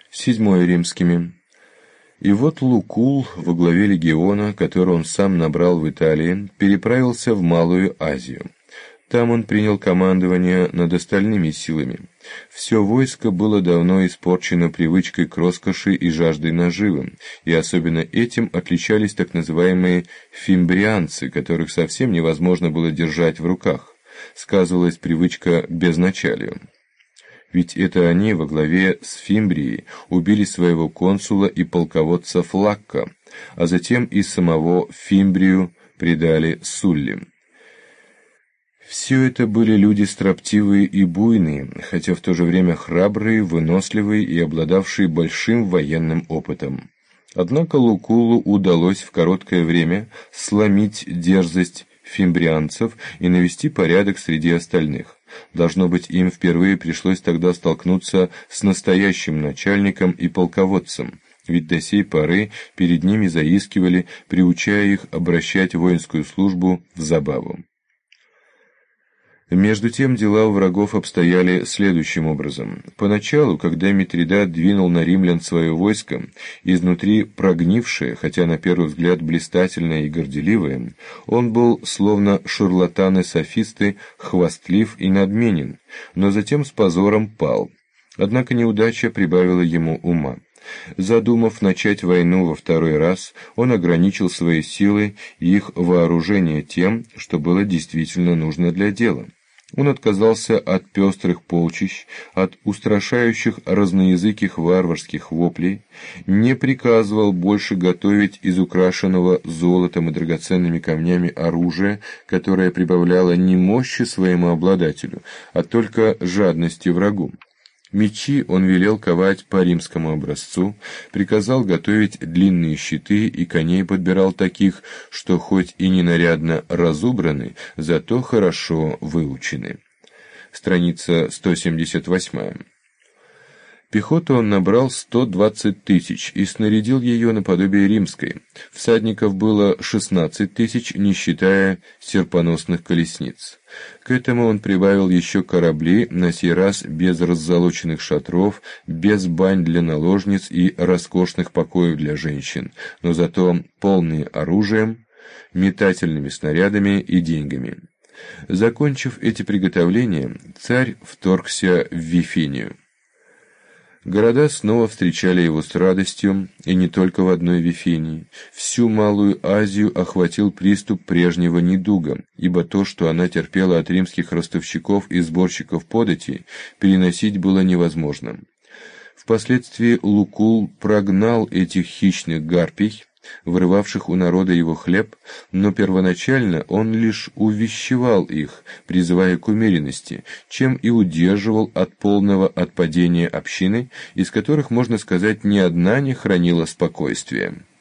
7 римскими. И вот Лукул во главе легиона, который он сам набрал в Италии, переправился в Малую Азию. Там он принял командование над остальными силами. Все войско было давно испорчено привычкой к роскоши и жаждой наживы, и особенно этим отличались так называемые фимбрианцы, которых совсем невозможно было держать в руках. Сказывалась привычка к безначалию. Ведь это они во главе с Фимбрией убили своего консула и полководца Флакка, а затем и самого Фимбрию предали Сулли. Все это были люди строптивые и буйные, хотя в то же время храбрые, выносливые и обладавшие большим военным опытом. Однако Лукулу удалось в короткое время сломить дерзость фимбрианцев и навести порядок среди остальных. Должно быть, им впервые пришлось тогда столкнуться с настоящим начальником и полководцем, ведь до сей поры перед ними заискивали, приучая их обращать воинскую службу в забаву. Между тем дела у врагов обстояли следующим образом. Поначалу, когда Митридат двинул на римлян свое войско, изнутри прогнившее, хотя на первый взгляд блистательное и горделивое, он был, словно шарлатаны-софисты, хвастлив и надменен, но затем с позором пал. Однако неудача прибавила ему ума. Задумав начать войну во второй раз, он ограничил свои силы и их вооружение тем, что было действительно нужно для дела. Он отказался от пестрых полчищ, от устрашающих разноязыких варварских воплей, не приказывал больше готовить из украшенного золотом и драгоценными камнями оружие, которое прибавляло не мощи своему обладателю, а только жадности врагу. Мечи он велел ковать по римскому образцу, приказал готовить длинные щиты и коней подбирал таких, что хоть и не нарядно разубраны, зато хорошо выучены. Страница 178. Пехоту он набрал 120 тысяч и снарядил ее наподобие римской. Всадников было 16 тысяч, не считая серпоносных колесниц. К этому он прибавил еще корабли, на сей раз без раззолоченных шатров, без бань для наложниц и роскошных покоев для женщин, но зато полные оружием, метательными снарядами и деньгами. Закончив эти приготовления, царь вторгся в Вифинию. Города снова встречали его с радостью, и не только в одной Вифинии. Всю Малую Азию охватил приступ прежнего недуга, ибо то, что она терпела от римских ростовщиков и сборщиков податей, переносить было невозможно. Впоследствии Лукул прогнал этих хищных гарпий, вырывавших у народа его хлеб, но первоначально он лишь увещевал их, призывая к умеренности, чем и удерживал от полного отпадения общины, из которых, можно сказать, ни одна не хранила спокойствия.